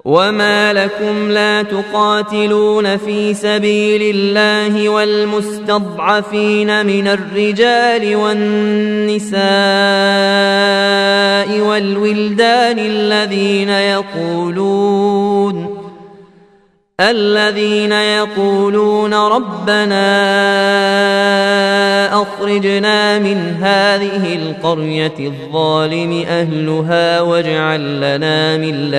وما لكم لا تقاتلون في سبيل الله والمستضعفين من الرجال والنساء والولدان الذين يقولون ربنا أخرجنا من هذه القرية الظالم أهلها واجعل لنا من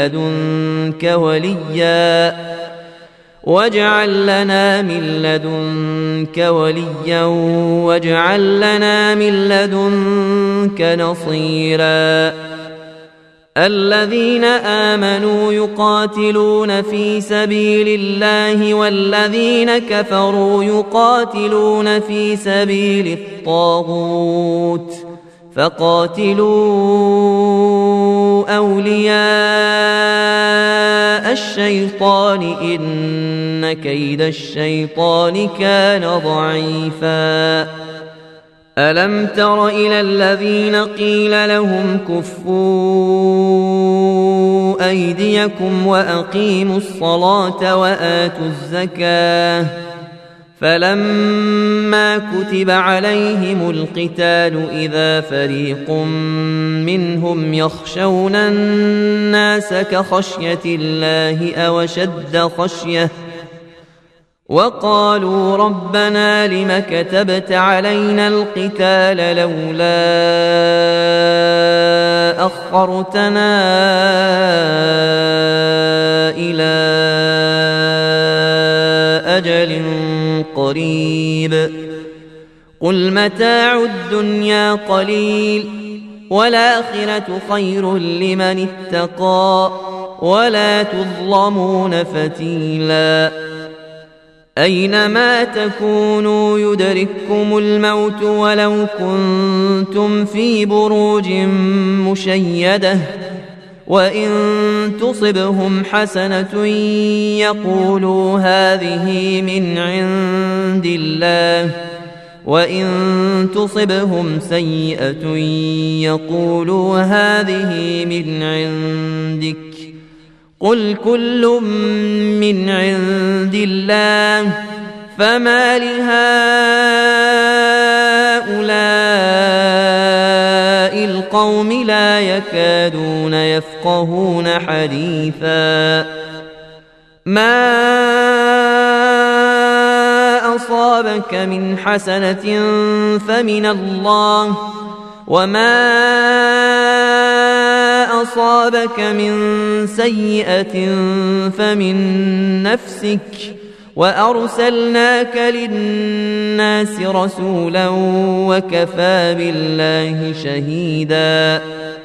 لدنك وليا واجعل لنا من لدنك نصيرا الذين آمنوا يقاتلون في سبيل الله والذين كفروا يقاتلون في سبيل الطاغوت فقاتلوا أولياء الشيطان إن كيد الشيطان كان ضعيفا ألم تر إلى الذين قيل لهم كفوا أيديكم وأقيموا الصلاة وآتوا الزكاة فلما كتب عليهم القتال إذا فريق منهم يخشون الناس كخشية الله أو أشد خشية وقالوا ربنا لم كتبت علينا القتال لولا أخرتنا إلى أجل قريب قل متاع الدنيا قليل والآخرة خير لمن اتقى ولا تظلمون فتيلا أينما تكونوا يدرككم الموت ولو كنتم في بروج مشيدة وإن تصبهم حسنة يقولوا هذه من عند الله وإن تصبهم سيئة يقولوا هذه من عندك قل كل من عند الله فما لهؤلاء القوم لا يكادون يفقهون حديثا ما أصابك من حسنة فمن الله وما أصابك من سيئة فمن نفسك وأرسلناك للناس رسولا وكفى بالله شهيدا